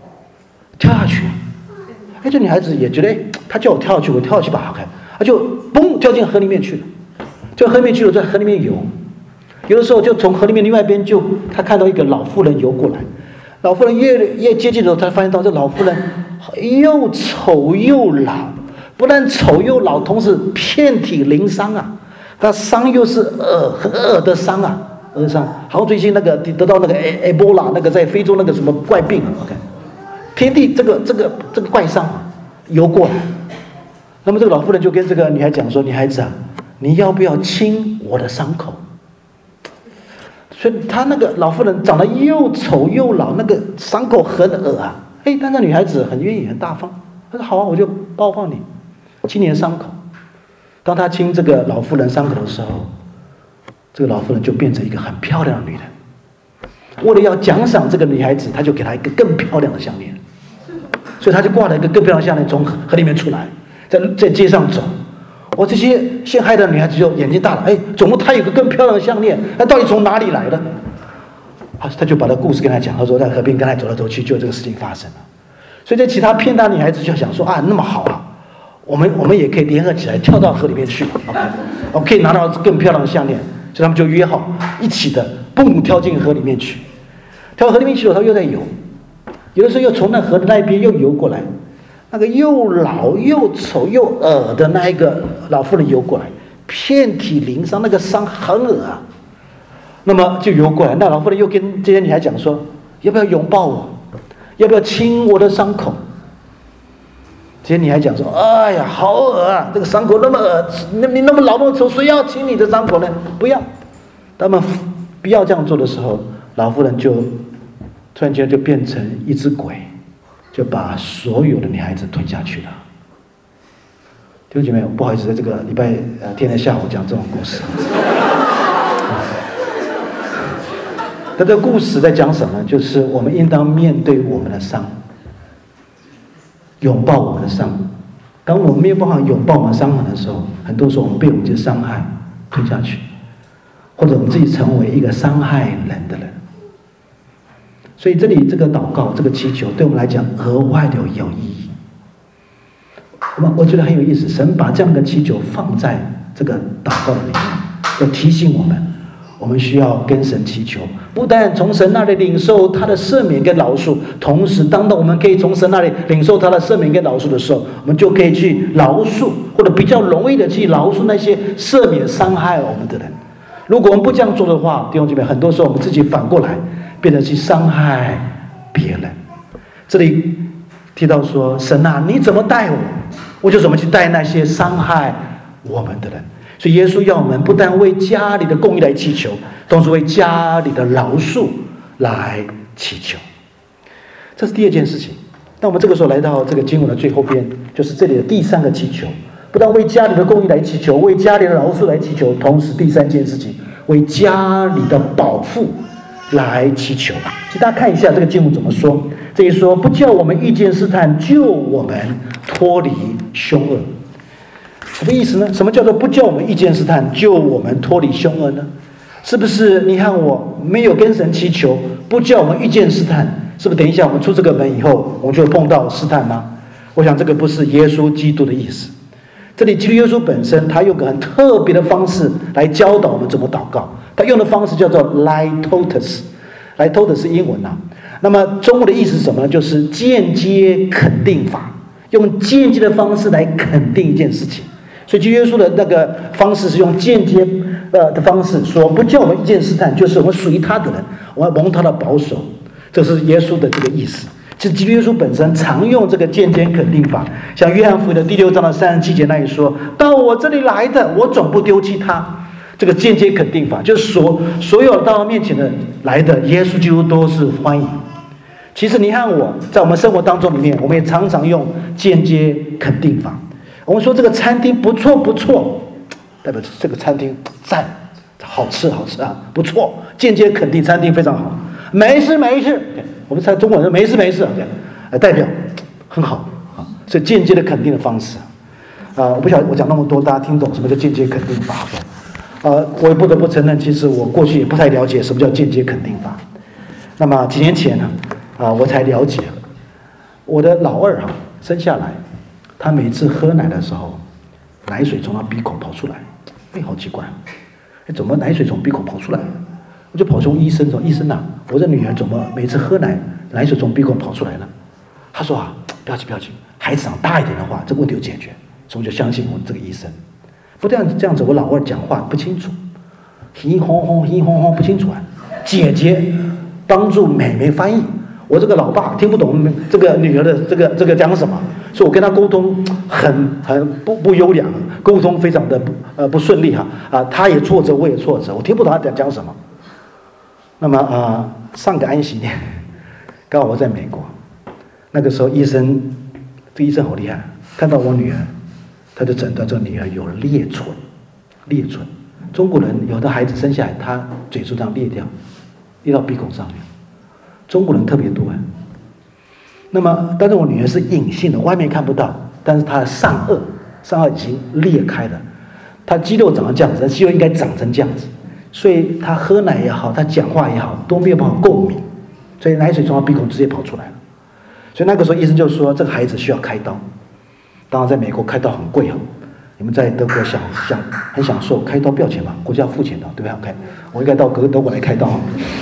这女孩子也觉得，她叫我跳下去，我跳下去把她开，她就嘣跳进河里面去了。就河里面去了，在河里面游。有的时候就从河里面另外一边，她看到一个老妇人游过来。老妇人越接近的时候，她发现到这老妇人又丑又老，不但丑又老，同时遍体鳞伤啊。她伤又是很恶的伤啊，恶伤。好像最近那个得到那个Ebola那个在非洲那个什么怪病 ，OK， 天地这个怪伤游过来。那么这个老妇人就跟这个女孩讲说：“女孩子啊，你要不要亲我的伤口？”所以她那个老妇人长得又丑又老，那个伤口很恶啊。但那女孩子很愿意，很大方。她说：“好啊，我就抱抱你，亲你的伤口。”当她亲这个老妇人伤口的时候，这个老妇人就变成一个很漂亮的女人。为了要奖赏这个女孩子，她就给她一个更漂亮的项链。所以她就挂了一个更漂亮的项链，从河里面出来，在街上走。这些陷害的女孩子就眼睛大了，怎么她有个更漂亮的项链？那到底从哪里来的？他就把这故事跟她讲，他说在河边跟她走来走去，就这个事情发生了。 所以在其他骗他女孩子就想说啊，那么好啊，我们也可以联合起来跳到河里面去 ，OK， 我可以拿到更漂亮的项链，所以他们就约好一起的，蹦跳进河里面去。跳到河里面去了，他又在游，有的时候又从那河的那一边又游过来，那个又老又丑又恶的那一个老妇人游过来，遍体鳞伤，那个伤很恶啊。那么就游过来，那老妇人又跟这些女孩讲说，要不要拥抱我，要不要亲我的伤口？这些女孩讲说，哎呀，好恶啊，这个伤口那么恶，你那么老那么丑，谁要亲你的伤口呢？不要。他们不要这样做的时候，老妇人就突然间就变成一只鬼，就把所有的女孩子吞下去了。弟兄姐妹，不好意思，在这个礼拜天的下午讲这种故事。但这个故事在讲什么？就是我们应当面对我们的伤，拥抱我们的伤。当我们没有办法拥抱我们的伤痕的时候，很多时候我们被我们这些伤害吞下去，或者我们自己成为一个伤害人的人。所以这里这个祷告，这个祈求，对我们来讲额外的有意义。我觉得很有意思，神把这样的祈求放在这个祷告里面，要提醒我们需要跟神祈求，不但从神那里领受他的赦免跟饶恕，同时当我们可以从神那里领受他的赦免跟饶恕的时候，我们就可以去饶恕，或者比较容易的去饶恕那些赦免伤害我们的人。如果我们不这样做的话，弟兄姐妹，很多时候我们自己反过来变成去伤害别人。这里提到说，神啊，你怎么待我，我就怎么去待那些伤害我们的人。所以耶稣要我们不但为家里的公义来祈求，同时为家里的饶恕来祈求。这是第二件事情。那我们这个时候来到这个经文的最后边，就是这里的第三个祈求，不但为家里的公义来祈求，为家里的饶恕来祈求，同时第三件事情，为家里的保护来祈求。请大家看一下这个经文怎么说。这里说，不叫我们遇见试探，救我们脱离凶恶。什么意思呢？什么叫做不叫我们遇见试探，救我们脱离凶恶呢？是不是你和我没有跟神祈求，不叫我们遇见试探，是不是等一下我们出这个门以后，我们就会碰到试探吗？我想这个不是耶稣基督的意思。这里基督耶稣本身，他用个很特别的方式来教导我们怎么祷告。他用的方式叫做 litotes，litotes 是英文啊。那么中文的意思是什么呢？就是间接肯定法，用间接的方式来肯定一件事情。所以基督耶稣的那个方式是用间接的方式说，不叫我们遇见试探，就是我们属于他的人，我要蒙他的保守。这是耶稣的这个意思。其实基督耶稣本身常用这个间接肯定法，像约翰福音的第6章的37节那里说，到我这里来的，我总不丢弃他。这个间接肯定法就是所有到他面前的来的，耶稣基督都是欢迎。其实你和我在我们生活当中里面，我们也常常用间接肯定法。我们说这个餐厅不错不错，代表这个餐厅赞，好吃好吃啊，不错，间接肯定餐厅非常好。没事没事，我们在中国人说没事没事，代表很好啊，是间接的肯定的方式我不晓得我讲那么多，大家听懂什么叫间接肯定法？我也不得不承认，其实我过去也不太了解什么叫间接肯定法。那么几年前呢，我才了解。我的老二生下来，他每次喝奶的时候，奶水从他鼻孔跑出来，好奇怪，怎么奶水从鼻孔跑出来？我就跑去问医生说：“医生啊，我的女儿怎么每次喝奶，奶水从鼻孔跑出来呢？”他说不要紧，孩子长大一点的话，这个问题就解决。所以我就相信我这个医生。不这样子，我老二讲话不清楚，嘻哄哄不清楚啊。姐姐帮助妹妹翻译，我这个老爸听不懂这个女儿的这个讲什么，所以我跟他沟通很不优良，沟通非常的不顺利他也挫折，我也挫折，我听不懂他讲什么。那么上个安息年，刚好我在美国，那个时候医生好厉害，看到我女儿。他就诊断这个女儿有裂唇。中国人有的孩子生下来，他嘴唇上裂掉，裂到鼻孔上面。中国人特别多那么，但是我女儿是隐性的，外面看不到，但是她的上颚已经裂开了，她肌肉长成这样子，她肌肉应该长成这样子，所以她喝奶也好，她讲话也好，都没有办法共鸣，所以奶水从她鼻孔直接跑出来了。 所以那个时候医生就说这个孩子需要开刀。当然在美国开刀很贵啊，你们在德国很享受，开刀不要钱嘛，国家付钱的，对不对？开我应该到德国来开刀。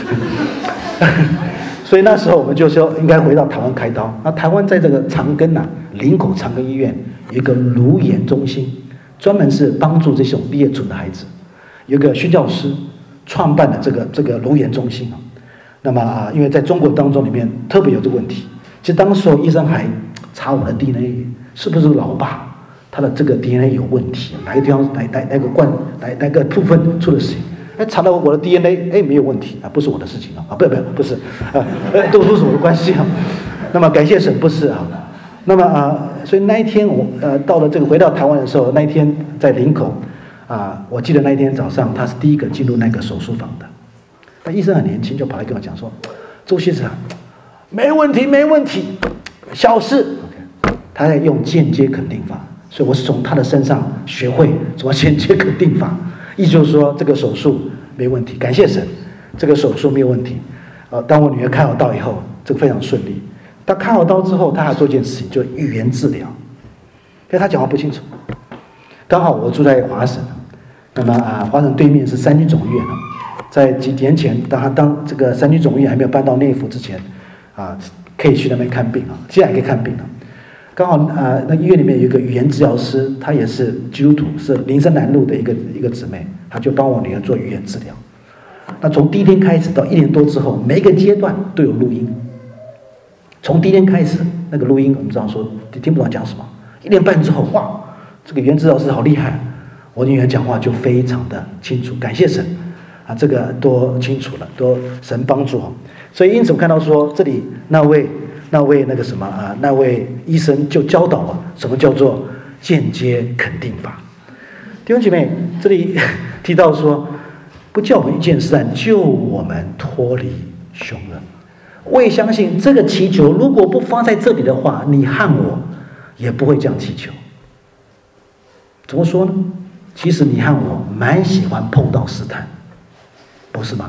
所以那时候我们就说应该回到台湾开刀。那台湾在这个长庚林口长庚医院有一个颅炎中心，专门是帮助这种毕业蠢的孩子，有一个宣教师创办的这个颅炎中心。那么因为在中国当中里面特别有这个问题，其实当时候医生还查我的 DNA 是不是老爸他的这个 DNA 有问题，哪个地方哪个部分出了事情。查到我的 DNA， 没有问题啊，不是我的事情啊，不是都不是我的关系啊。那么感谢神，不是啊。那么所以那一天我到了这个回到台湾的时候，那一天在林口我记得那一天早上他是第一个进入那个手术房的。那医生很年轻，就跑来跟我讲说：“周先生，没问题，小事。”他在用间接肯定法，所以我是从他的身上学会什么间接肯定法。意思就是说，这个手术没问题，感谢神，这个手术没有问题。当我女儿开好刀以后，这个非常顺利。她开好刀之后，她还做一件事情，就是语言治疗，因为她讲话不清楚。刚好我住在华省，那么华省对面是三军总医院。在几年前，当这个三军总医院还没有搬到内府之前，可以去那边看病啊，现在也可以看病了。刚好那医院里面有一个语言治疗师，她也是基督徒，是林森南路的一个姊妹，她就帮我女儿做语言治疗。那从第一天开始到1年多之后，每一个阶段都有录音。从第一天开始，那个录音我们知道说听不懂讲什么，1年半之后，哇，这个语言治疗师好厉害，我女儿讲话就非常的清楚，感谢神这个多清楚了，多神帮助。所以因此我看到说这里那位那位医生就教导了什么叫做间接肯定法。弟兄姐妹，这里提到说，不叫我们遇见试探，救我们脱离凶恶。我也相信这个祈求如果不放在这里的话，你和我也不会这样祈求。怎么说呢？其实你和我蛮喜欢碰到试探，不是吗？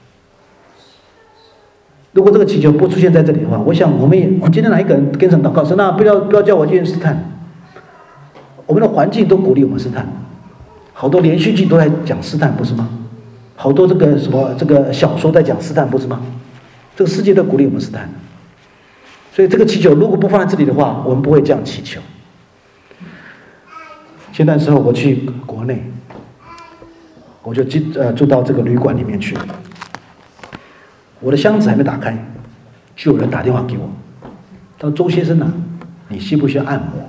如果这个祈求不出现在这里的话，我想我们今天哪一个人跟神祷告说，那不要叫我遇见试探。我们的环境都鼓励我们试探，好多连续剧都在讲试探，不是吗？好多这个小说在讲试探，不是吗？这个世界都鼓励我们试探，所以这个祈求如果不放在这里的话，我们不会这样祈求。前段时候我去国内，我就住到这个旅馆里面去。我的箱子还没打开，就有人打电话给我，他说：“周先生啊，你需不需要按摩？”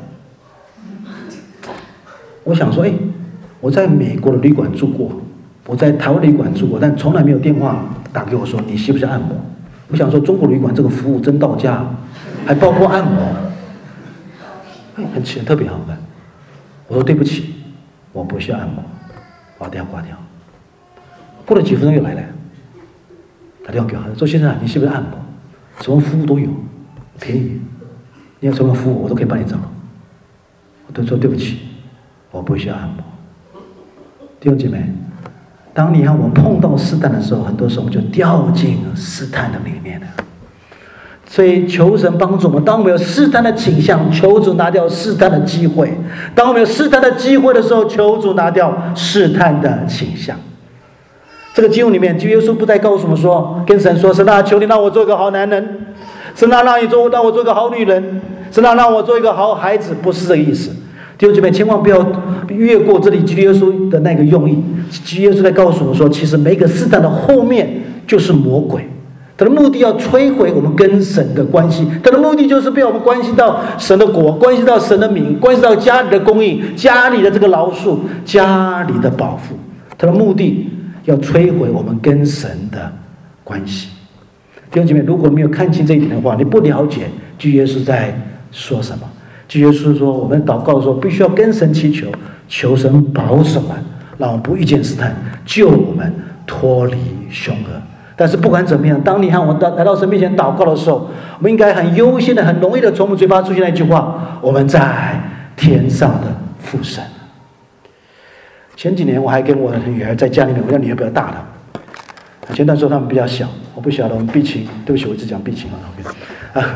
我想说，我在美国的旅馆住过，我在台湾旅馆住过，但从来没有电话打给我说你需不需要按摩。我想说，中国旅馆这个服务真到家，还包括按摩，很特别好看。我说对不起，我不需要按摩，挂掉。过了几分钟又来了。打电话给我，周先生，你需不需要按摩？什么服务都有，便宜。你要什么服务，我都可以帮你找。我都说对不起，我不需要按摩。弟兄姐妹，当你和我碰到试探的时候，很多时候我们就掉进试探的里面了。所以求神帮助我们，当我们有试探的倾向，求主拿掉试探的机会；当我们有试探的机会的时候，求主拿掉试探的倾向。这个经文里面，主耶稣不再告诉我们说，跟神说：“神啊，求你让我做一个好男人，神啊，让我做一个好女人，神啊，让我做一个好孩子。”不是这个意思。弟兄姐妹，千万不要越过这里主耶稣的那个用意。主耶稣在告诉我们说，其实每个试探的后面就是魔鬼，他的目的要摧毁我们跟神的关系，他的目的就是被我们关系到神的国，关系到神的名，关系到家里的供应，家里的这个饶恕，家里的保护。他的目的要摧毁我们跟神的关系。弟兄姐妹，如果没有看清这一点的话，你不了解主耶稣在说什么。主耶稣说，我们祷告的时候必须要跟神祈求，求神保守我们，让我们不遇见试探，救我们脱离凶恶。但是不管怎么样，当你和我来到神面前祷告的时候，我们应该很优先的、很容易的从我们嘴巴出现那句话：我们在天上的父神。前几年我还跟我的女儿在家里面，我家女儿比较大的，前段时候他们比较小，我不晓得我们避情，对不起，我一直讲避情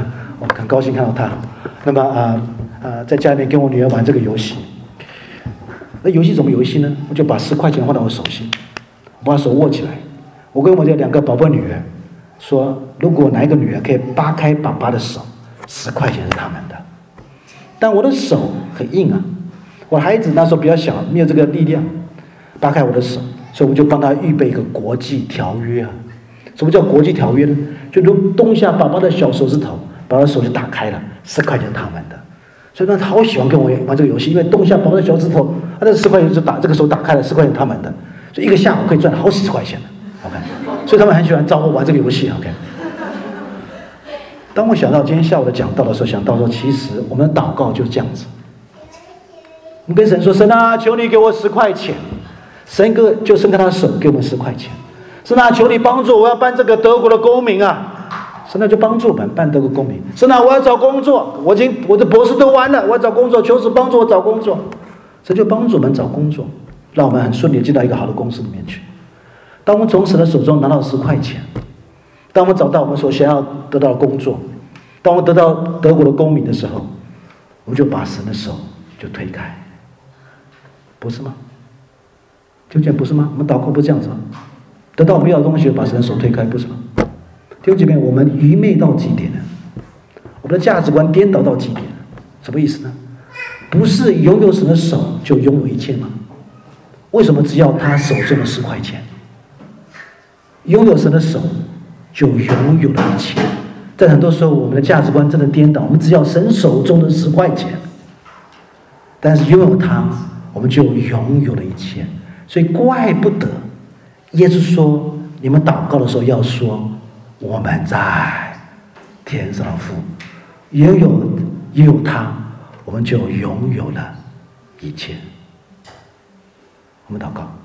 我很高兴看到他。那么在家里面跟我女儿玩这个游戏。那游戏怎么游戏呢？我就把10块钱放到我手心，我把手握起来，我跟我这2个宝贝女儿说，如果哪一个女儿可以扒开爸爸的手，10块钱是他们的。但我的手很硬啊，我孩子那时候比较小，没有这个力量扒开我的手，所以我们就帮他预备一个国际条约啊。什么叫国际条约呢？就动下爸爸的小手指头，爸爸的手就打开了，10块钱是他们的。所以他好喜欢跟我玩这个游戏，因为动下爸爸的小指头，他的10块钱就这个手打开了，10块钱他们的，所以一个下午可以赚好几十块钱的。OK， 所以他们很喜欢找我玩这个游戏。OK， 当我想到今天下午的讲道的时候，想到说，其实我们的祷告就是这样子。我们跟神说：“神啊，求你给我10块钱。”神就伸开他的手给我们10块钱。神啊，求你帮助我要办这个德国的公民啊！神啊，就帮助我们办德国公民。神啊，我要找工作，我的博士都完了，我要找工作，求主帮助我找工作。神就帮助我们找工作，让我们很顺利进到一个好的公司里面去。当我们从神的手中拿到10块钱，当我们找到我们所想要得到的工作，当我们得到德国的公民的时候，我们就把神的手就推开，不是吗？究竟不是吗？我们祷告不是这样子吗？得到我们要的东西，把神的手推开，不是吗？弟兄姐妹，我们愚昧到极点了，我们的价值观颠倒到极点了。什么意思呢？不是拥有神的手就拥有一切吗？为什么只要他手中的10块钱，拥有神的手就拥有了一切？在很多时候，我们的价值观真的颠倒，我们只要神手中的10块钱，但是拥有它，我们就拥有了一切。所以怪不得耶稣说，你们祷告的时候要说，我们在天上的父，拥有他，我们就拥有了一切。我们祷告。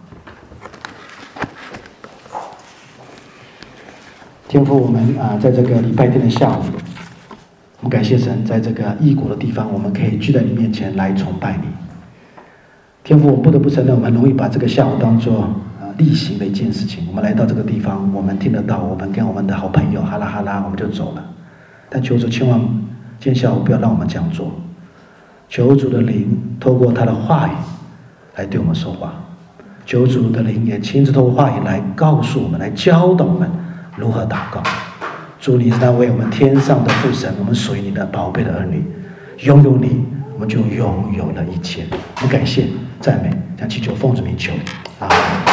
天父，我们在这个礼拜天的下午，我们感谢神，在这个异国的地方，我们可以聚在你面前来崇拜你。天父，我不得不承认，我们容易把这个下午当作例行的一件事情。我们来到这个地方，我们听得到，我们跟我们的好朋友哈拉哈拉，我们就走了。但求主千万今天下午不要让我们这样做。求主的灵透过他的话语来对我们说话，求主的灵也亲自透过话语来告诉我们，来教导我们如何祷告。主，你是那为我们天上的父神，我们属于你的宝贝的儿女，拥有你，我们就拥有了一切。我们感谢赞美，将祈求奉主名求，阿们。